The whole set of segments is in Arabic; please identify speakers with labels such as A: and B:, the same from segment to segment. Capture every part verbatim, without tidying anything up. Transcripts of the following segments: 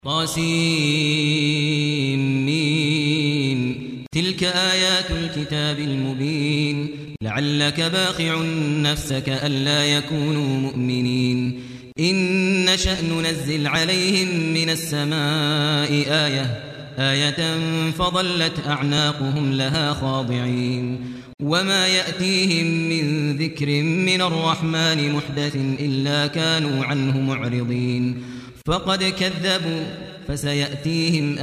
A: طاسيم تلك آيات الكتاب المبين لعلك باخع نفسك ألا يكونوا مؤمنين إن نشأ ننزل عليهم من السماء آية آية فظلت أعناقهم لها خاضعين وما يأتيهم من ذكر من الرحمن محدث إلا كانوا عنه معرضين فقد كذبوا فسيأتيهم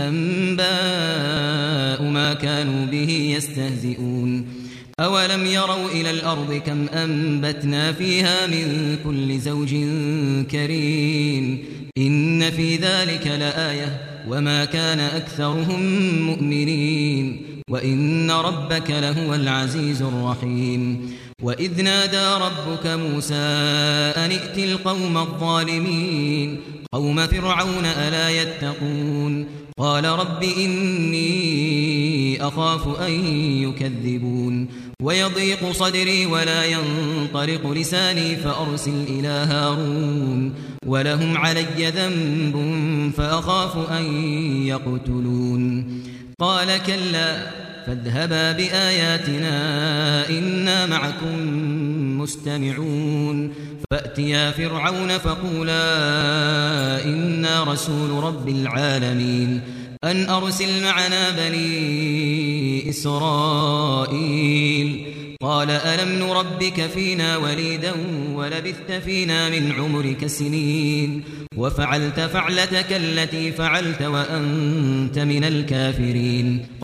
A: أنباء ما كانوا به يستهزئون أولم يروا إلى الأرض كم أنبتنا فيها من كل زوج كريم إن في ذلك لآية وما كان أكثرهم مؤمنين وإن ربك لهو العزيز الرحيم وإذ نادى ربك موسى أن ائت القوم الظالمين قوم فرعون ألا يتقون قال رب إني أخاف أن يكذبون ويضيق صدري ولا ينطلق لساني فأرسل إلى هارون ولهم علي ذنب فأخاف أن يقتلون قال كلا فاذهبا بآياتنا إنا معكم مستمعون فأتيا فرعون فقولا إنا رسول رب العالمين أن أرسل معنا بني إسرائيل قال ألم نربك فينا وليدا ولبثت فينا من عمرك سنين وفعلت فعلتك التي فعلت وأنت من الكافرين